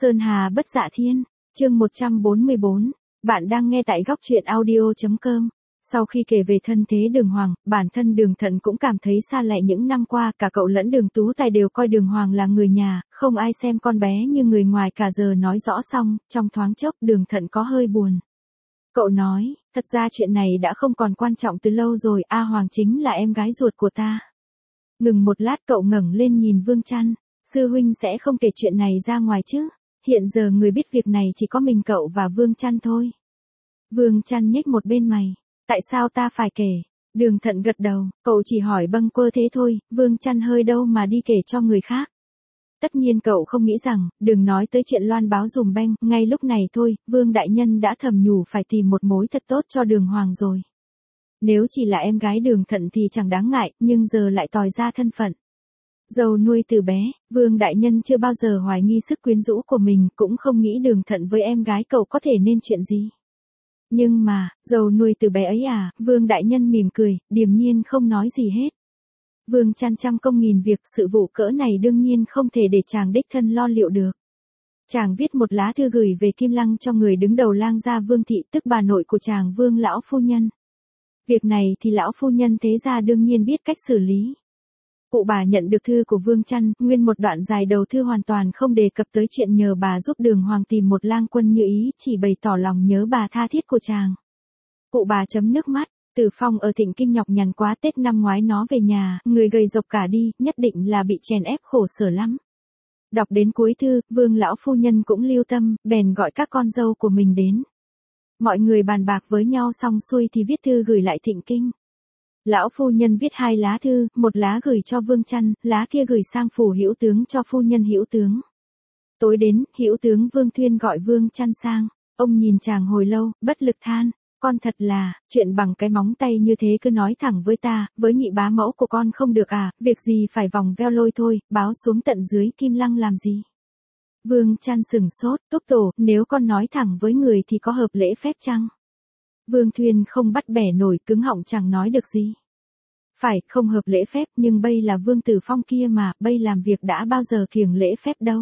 Sơn Hà bất dạ thiên, chương 144, bạn đang nghe tại góc truyện audio.com. Sau khi kể về thân thế Đường Hoàng, bản thân Đường Thận cũng cảm thấy xa lạ những năm qua, cả cậu lẫn Đường Tú Tài đều coi Đường Hoàng là người nhà, không ai xem con bé như người ngoài cả. Giờ nói rõ xong, trong thoáng chốc Đường Thận có hơi buồn. Cậu nói, thật ra chuyện này đã không còn quan trọng từ lâu rồi, A Hoàng chính là em gái ruột của ta. Ngừng một lát cậu ngẩng lên nhìn Vương Trăn, sư huynh sẽ không kể chuyện này ra ngoài chứ? Hiện giờ người biết việc này chỉ có mình cậu và Vương Trăn thôi. Vương Trăn nhếch một bên mày, tại sao ta phải kể? Đường Thận gật đầu, cậu chỉ hỏi bâng quơ thế thôi, Vương Trăn hơi đâu mà đi kể cho người khác. Tất nhiên cậu không nghĩ rằng, đừng nói tới chuyện loan báo dùm beng, ngay lúc này thôi, Vương Đại Nhân đã thầm nhủ phải tìm một mối thật tốt cho Đường Hoàng rồi. Nếu chỉ là em gái Đường Thận thì chẳng đáng ngại, nhưng giờ lại tòi ra thân phận dâu nuôi từ bé, Vương Đại Nhân chưa bao giờ hoài nghi sức quyến rũ của mình, cũng không nghĩ Đường Thận với em gái cậu có thể nên chuyện gì. Nhưng mà, dâu nuôi từ bé ấy à, Vương Đại Nhân mỉm cười, điềm nhiên không nói gì hết. Vương Trăn trăm công nghìn việc, sự vụ cỡ này đương nhiên không thể để chàng đích thân lo liệu được. Chàng viết một lá thư gửi về Kim Lăng cho người đứng đầu Lang gia Vương thị, tức bà nội của chàng Vương lão phu nhân. Việc này thì lão phu nhân thế gia đương nhiên biết cách xử lý. Cụ bà nhận được thư của Vương Trăn, nguyên một đoạn dài đầu thư hoàn toàn không đề cập tới chuyện nhờ bà giúp Đường Hoàng tìm một lang quân như ý, chỉ bày tỏ lòng nhớ bà tha thiết của chàng. Cụ bà chấm nước mắt, Từ Phong ở Thịnh Kinh nhọc nhằn quá, Tết năm ngoái nó về nhà, người gầy rộc cả đi, nhất định là bị chèn ép khổ sở lắm. Đọc đến cuối thư, Vương lão phu nhân cũng lưu tâm, bèn gọi các con dâu của mình đến. Mọi người bàn bạc với nhau xong xuôi thì viết thư gửi lại Thịnh Kinh. Lão phu nhân viết 2 lá thư, một lá gửi cho Vương Trăn, lá kia gửi sang phủ Hữu tướng cho phu nhân Hữu tướng. Tối đến, Hữu tướng Vương Thuyên gọi Vương Trăn sang, ông nhìn chàng hồi lâu, bất lực than, con thật là, chuyện bằng cái móng tay như thế cứ nói thẳng với ta, với nhị bá mẫu của con không được à, việc gì phải vòng veo lôi thôi, báo xuống tận dưới Kim Lăng làm gì. Vương Trăn sừng sốt, Túc tổ, nếu con nói thẳng với người thì có hợp lễ phép chăng? Vương Thuyên không bắt bẻ nổi, cứng họng chẳng nói được gì. Phải, không hợp lễ phép, nhưng bây là Vương Tử Phong kia mà, bây làm việc đã bao giờ kiêng lễ phép đâu.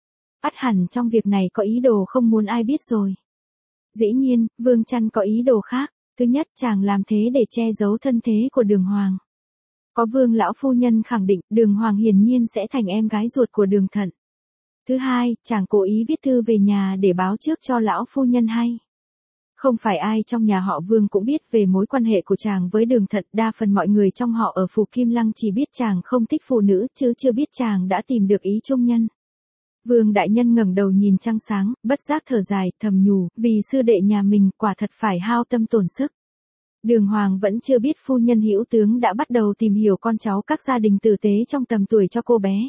Ắt hẳn trong việc này có ý đồ không muốn ai biết rồi. Dĩ nhiên, Vương Trăn có ý đồ khác. Thứ nhất, chàng làm thế để che giấu thân thế của Đường Hoàng. Có Vương lão phu nhân khẳng định, Đường Hoàng hiển nhiên sẽ thành em gái ruột của Đường Thận. Thứ hai, chàng cố ý viết thư về nhà để báo trước cho lão phu nhân hay. Không phải ai trong nhà họ Vương cũng biết về mối quan hệ của chàng với Đường Thận, đa phần mọi người trong họ ở phủ Kim Lăng chỉ biết chàng không thích phụ nữ, chứ chưa biết chàng đã tìm được ý chung nhân. Vương Đại Nhân ngẩng đầu nhìn trăng sáng, bất giác thở dài, thầm nhủ, vì sư đệ nhà mình quả thật phải hao tâm tổn sức. Đường Hoàng vẫn chưa biết phu nhân Hữu tướng đã bắt đầu tìm hiểu con cháu các gia đình tử tế trong tầm tuổi cho cô bé.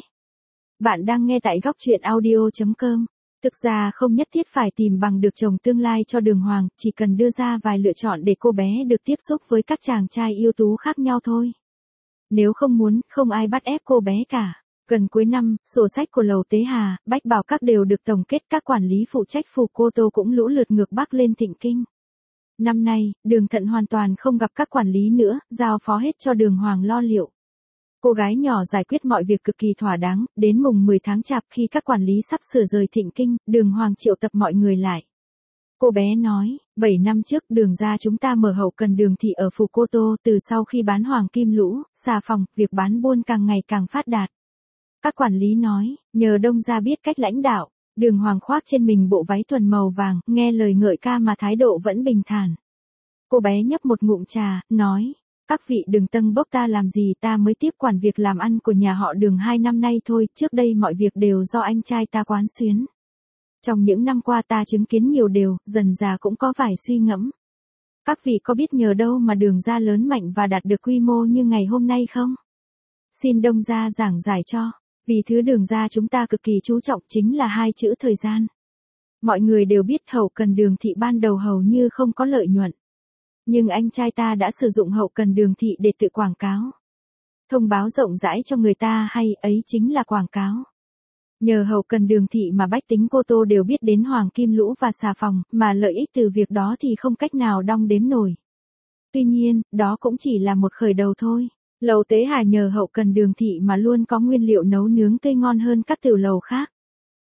Bạn đang nghe tại góc truyện audio.com. Thực ra không nhất thiết phải tìm bằng được chồng tương lai cho Đường Hoàng, chỉ cần đưa ra vài lựa chọn để cô bé được tiếp xúc với các chàng trai ưu tú khác nhau thôi. Nếu không muốn, không ai bắt ép cô bé cả. Gần cuối năm, sổ sách của Lầu Tế Hà, Bách Bảo Các đều được tổng kết, các quản lý phụ trách phủ Cô Tô cũng lũ lượt ngược Bắc lên Thịnh Kinh. Năm nay, Đường Thận hoàn toàn không gặp các quản lý nữa, giao phó hết cho Đường Hoàng lo liệu. Cô gái nhỏ giải quyết mọi việc cực kỳ thỏa đáng, đến mùng 10 tháng Chạp khi các quản lý sắp sửa rời Thịnh Kinh, Đường Hoàng triệu tập mọi người lại. Cô bé nói, 7 năm trước Đường gia chúng ta mở hậu cần Đường thị ở phủ Cô Tô, từ sau khi bán hoàng kim lũ, xà phòng, việc bán buôn càng ngày càng phát đạt. Các quản lý nói, nhờ Đông gia biết cách lãnh đạo, Đường Hoàng khoác trên mình bộ váy thuần màu vàng, nghe lời ngợi ca mà thái độ vẫn bình thản. Cô bé nhấp một ngụm trà, nói, các vị đừng tâng bốc ta làm gì, ta mới tiếp quản việc làm ăn của nhà họ Đường 2 năm nay thôi, trước đây mọi việc đều do anh trai ta quán xuyến. Trong những năm qua ta chứng kiến nhiều điều, dần già cũng có vài suy ngẫm. Các vị có biết nhờ đâu mà Đường gia lớn mạnh và đạt được quy mô như ngày hôm nay không? Xin Đông gia giảng giải cho, vì thứ Đường gia chúng ta cực kỳ chú trọng chính là 2 chữ thời gian. Mọi người đều biết hậu cần Đường thị ban đầu hầu như không có lợi nhuận. Nhưng anh trai ta đã sử dụng hậu cần Đường thị để tự quảng cáo. Thông báo rộng rãi cho người ta hay, ấy chính là quảng cáo. Nhờ hậu cần Đường thị mà bách tính Cô Tô đều biết đến hoàng kim lũ và xà phòng, mà lợi ích từ việc đó thì không cách nào đong đếm nổi. Tuy nhiên, đó cũng chỉ là một khởi đầu thôi. Lầu Tế Hà nhờ hậu cần Đường thị mà luôn có nguyên liệu nấu nướng tươi ngon hơn các tiểu lầu khác.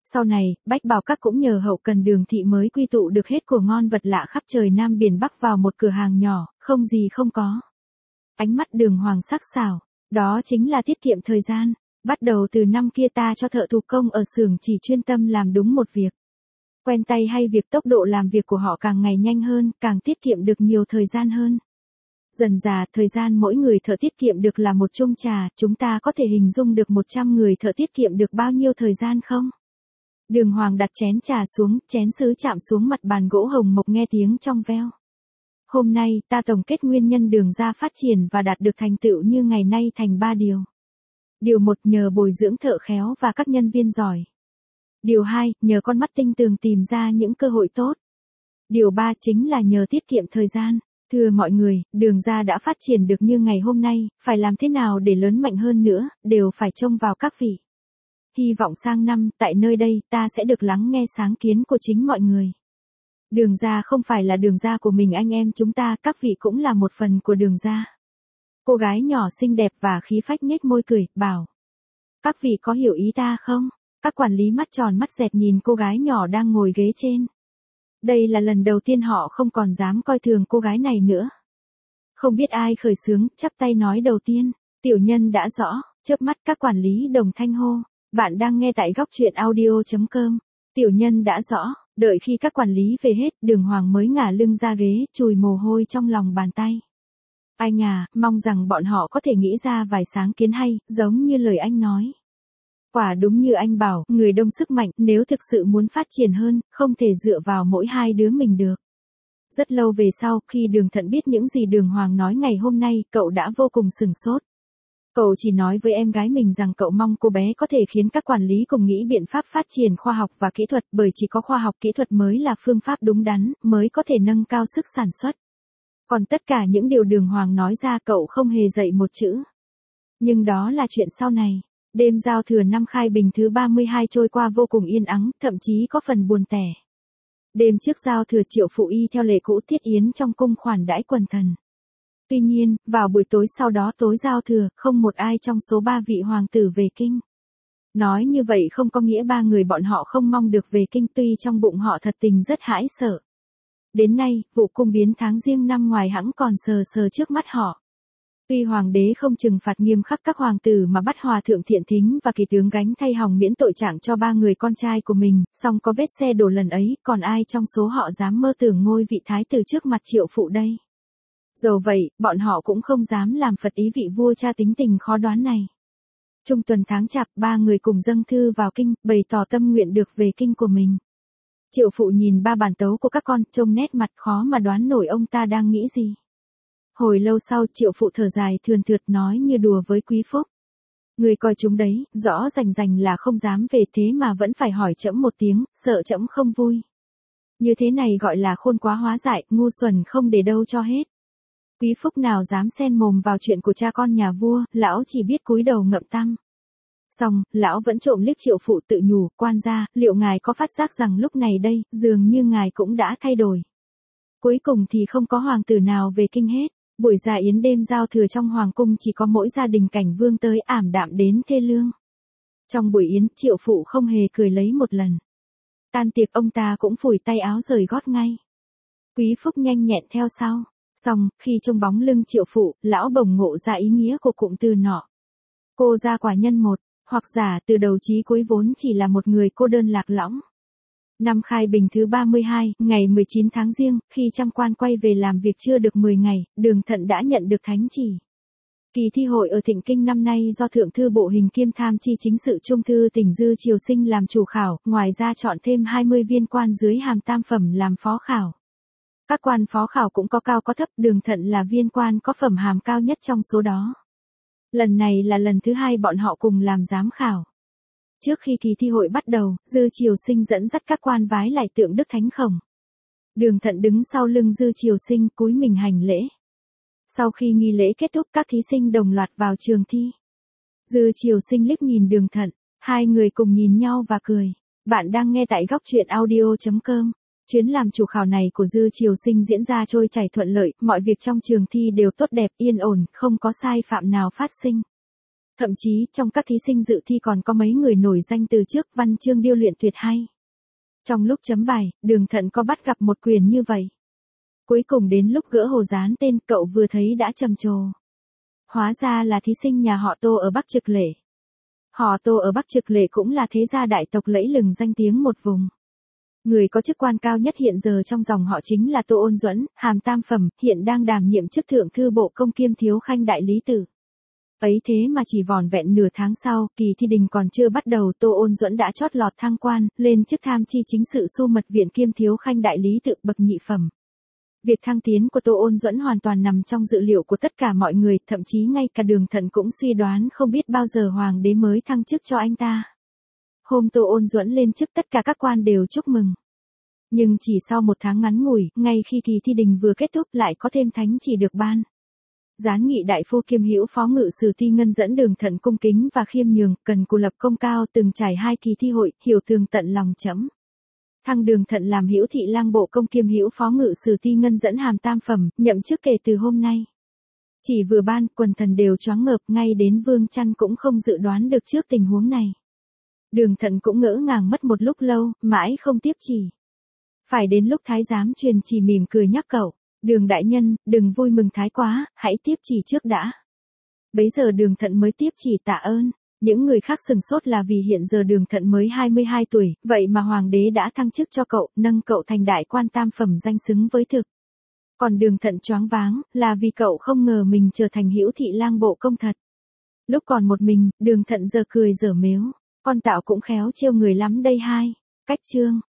Sau này, Bách Bảo Các cũng nhờ hậu cần Đường thị mới quy tụ được hết của ngon vật lạ khắp trời Nam Biển Bắc vào một cửa hàng nhỏ, không gì không có. Ánh mắt Đường Hoàng sắc sảo, đó chính là tiết kiệm thời gian. Bắt đầu từ năm kia ta cho thợ thủ công ở xưởng chỉ chuyên tâm làm đúng một việc. Quen tay hay việc tốc độ làm việc của họ càng ngày nhanh hơn, càng tiết kiệm được nhiều thời gian hơn. Dần dà, thời gian mỗi người thợ tiết kiệm được là một chung trà, chúng ta có thể hình dung được 100 người thợ tiết kiệm được bao nhiêu thời gian không? Đường Hoàng đặt chén trà xuống, chén sứ chạm xuống mặt bàn gỗ hồng mộc nghe tiếng trong veo. Hôm nay, ta tổng kết nguyên nhân Đường gia phát triển và đạt được thành tựu như ngày nay thành 3 điều. Điều 1, nhờ bồi dưỡng thợ khéo và các nhân viên giỏi. Điều 2, nhờ con mắt tinh tường tìm ra những cơ hội tốt. Điều 3 chính là nhờ tiết kiệm thời gian. Thưa mọi người, Đường gia đã phát triển được như ngày hôm nay, phải làm thế nào để lớn mạnh hơn nữa, đều phải trông vào các vị. Hy vọng sang năm, tại nơi đây, ta sẽ được lắng nghe sáng kiến của chính mọi người. Đường gia không phải là Đường gia của mình anh em chúng ta, các vị cũng là một phần của Đường gia. Cô gái nhỏ xinh đẹp và khí phách nhếch môi cười, bảo. Các vị có hiểu ý ta không? Các quản lý mắt tròn mắt dẹt nhìn cô gái nhỏ đang ngồi ghế trên. Đây là lần đầu tiên họ không còn dám coi thường cô gái này nữa. Không biết ai khởi xướng, chắp tay nói đầu tiên. Tiểu nhân đã rõ, chớp mắt các quản lý đồng thanh hô. Bạn đang nghe tại góc truyện audio.com. Tiểu nhân đã rõ, đợi khi các quản lý về hết, Đường Hoàng mới ngả lưng ra ghế, chùi mồ hôi trong lòng bàn tay. Anh à, mong rằng bọn họ có thể nghĩ ra vài sáng kiến hay, giống như lời anh nói. Quả đúng như anh bảo, người đông sức mạnh, nếu thực sự muốn phát triển hơn, không thể dựa vào mỗi hai đứa mình được. Rất lâu về sau, khi Đường Thận biết những gì Đường Hoàng nói ngày hôm nay, cậu đã vô cùng sửng sốt. Cậu chỉ nói với em gái mình rằng cậu mong cô bé có thể khiến các quản lý cùng nghĩ biện pháp phát triển khoa học và kỹ thuật, bởi chỉ có khoa học kỹ thuật mới là phương pháp đúng đắn, mới có thể nâng cao sức sản xuất. Còn tất cả những điều Đường Hoàng nói ra cậu không hề dạy một chữ. Nhưng đó là chuyện sau này. Đêm giao thừa năm Khai Bình thứ 32 trôi qua vô cùng yên ắng, thậm chí có phần buồn tẻ. Đêm trước giao thừa Triệu Phụ Y theo lệ cũ thiết yến trong cung khoản đãi quần thần. Tuy nhiên, vào buổi tối sau đó tối giao thừa, không một ai trong số 3 vị hoàng tử về kinh. Nói như vậy không có nghĩa 3 người bọn họ không mong được về kinh, tuy trong bụng họ thật tình rất hãi sợ. Đến nay, vụ cung biến tháng Giêng năm ngoài hẵng còn sờ sờ trước mắt họ. Tuy hoàng đế không trừng phạt nghiêm khắc các hoàng tử mà bắt hòa thượng Thiện Thính và kỳ tướng Gánh thay hòng miễn tội trạng cho 3 người con trai của mình, song có vết xe đổ lần ấy, còn ai trong số họ dám mơ tưởng ngôi vị thái tử trước mặt Triệu Phụ đây? Dầu vậy, bọn họ cũng không dám làm phật ý vị vua cha tính tình khó đoán này. Trung tuần tháng Chạp, 3 người cùng dâng thư vào kinh, bày tỏ tâm nguyện được về kinh của mình. Triệu Phụ nhìn 3 bản tấu của các con, trông nét mặt khó mà đoán nổi ông ta đang nghĩ gì. Hồi lâu sau, Triệu Phụ thở dài thườn thượt nói như đùa với Quý Phúc. Người coi chúng đấy, rõ rành rành là không dám về thế mà vẫn phải hỏi trẫm một tiếng, sợ trẫm không vui. Như thế này gọi là khôn quá hóa dại, ngu xuẩn không để đâu cho hết. Quý Phúc nào dám xen mồm vào chuyện của cha con nhà vua, lão chỉ biết cúi đầu ngậm tăm. Xong, lão vẫn trộm liếc Triệu Phụ tự nhủ, quan gia, liệu ngài có phát giác rằng lúc này đây, dường như ngài cũng đã thay đổi. Cuối cùng thì không có hoàng tử nào về kinh hết. Buổi dạ yến đêm giao thừa trong hoàng cung chỉ có mỗi gia đình Cảnh Vương tới ảm đạm đến thê lương. Trong buổi yến, Triệu Phụ không hề cười lấy một lần. Tan tiệc ông ta cũng phủi tay áo rời gót ngay. Quý Phúc nhanh nhẹn theo sau. Xong, khi trông bóng lưng Triệu Phụ, lão bồng ngộ ra ý nghĩa của cụm từ nọ. Cô ra quả nhân một, hoặc giả từ đầu chí cuối vốn chỉ là một người cô đơn lạc lõng. Năm Khai Bình thứ 32, ngày 19 tháng Giêng, khi trăm quan quay về làm việc chưa được 10 ngày, Đường Thận đã nhận được thánh chỉ. Kỳ thi hội ở Thịnh Kinh năm nay do Thượng thư Bộ Hình kiêm tham chi chính sự Trung thư tỉnh Dư Triều Sinh làm chủ khảo, ngoài ra chọn thêm 20 viên quan dưới hàm tam phẩm làm phó khảo. Các quan phó khảo cũng có cao có thấp, Đường Thận là viên quan có phẩm hàm cao nhất trong số đó. Lần này là lần thứ 2 bọn họ cùng làm giám khảo. Trước khi kỳ thi hội bắt đầu, Dư Triều Sinh dẫn dắt các quan vái lại tượng Đức Thánh Khổng. Đường Thận đứng sau lưng Dư Triều Sinh cúi mình hành lễ. Sau khi nghi lễ kết thúc các thí sinh đồng loạt vào trường thi. Dư Triều Sinh liếc nhìn Đường Thận, hai người cùng nhìn nhau và cười. Bạn đang nghe tại góc truyện audio.com. Chuyến làm chủ khảo này của Dư Triều Sinh diễn ra trôi chảy thuận lợi, mọi việc trong trường thi đều tốt đẹp, yên ổn, không có sai phạm nào phát sinh. Thậm chí trong các thí sinh dự thi còn có mấy người nổi danh từ trước, văn chương điêu luyện tuyệt hay. Trong lúc chấm bài, Đường Thận có bắt gặp một quyền như vậy. Cuối cùng đến lúc gỡ hồ dán tên, cậu vừa thấy đã trầm trồ. Hóa ra là thí sinh nhà họ Tô ở Bắc Trực Lệ. Họ Tô ở Bắc Trực Lệ cũng là thế gia đại tộc lẫy lừng danh tiếng một vùng. Người có chức quan cao nhất hiện giờ trong dòng họ chính là Tô Ôn Duẫn, hàm tam phẩm, hiện đang đảm nhiệm chức thượng thư bộ công kiêm thiếu khanh đại lý tự. Ấy thế mà chỉ vỏn vẹn nửa tháng sau, kỳ thi đình còn chưa bắt đầu, Tô Ôn Duẫn đã chót lọt thăng quan, lên chức tham chi chính sự Xu Mật Viện kiêm thiếu khanh đại lý tự bậc nhị phẩm. Việc thăng tiến của Tô Ôn Duẫn hoàn toàn nằm trong dự liệu của tất cả mọi người, thậm chí ngay cả Đường Thận cũng suy đoán không biết bao giờ hoàng đế mới thăng chức cho anh ta. Hôm Tô Ôn Duẫn lên chức tất cả các quan đều chúc mừng. Nhưng chỉ sau một tháng ngắn ngủi, ngay khi kỳ thi đình vừa kết thúc lại có thêm thánh chỉ được ban. Gián nghị đại phu kiêm hữu phó ngự sử Ti Ngân dẫn Đường Thận cung kính và khiêm nhường, cần cù lập công cao, từng trải 2 kỳ thi hội, hiểu tường tận lòng trẫm. Thăng Đường Thận làm hữu thị lang bộ công kiêm hữu phó ngự sử Ti Ngân dẫn hàm tam phẩm, nhậm chức kể từ hôm nay. Chỉ vừa ban, quần thần đều choáng ngợp, ngay đến Vương Chăn cũng không dự đoán được trước tình huống này. Đường Thận cũng ngỡ ngàng mất một lúc lâu, mãi không tiếp chỉ. Phải đến lúc thái giám truyền chỉ mỉm cười nhắc cậu, Đường đại nhân, đừng vui mừng thái quá, hãy tiếp chỉ trước đã. Bấy giờ Đường Thận mới tiếp chỉ tạ ơn. Những người khác sừng sốt là vì hiện giờ Đường Thận mới 22 tuổi, vậy mà hoàng đế đã thăng chức cho cậu, nâng cậu thành đại quan tam phẩm danh xứng với thực. Còn Đường Thận choáng váng, là vì cậu không ngờ mình trở thành hữu thị lang bộ công thật. Lúc còn một mình, Đường Thận giờ cười dở mếu, con Tạo cũng khéo trêu người lắm đây hai. Cách chương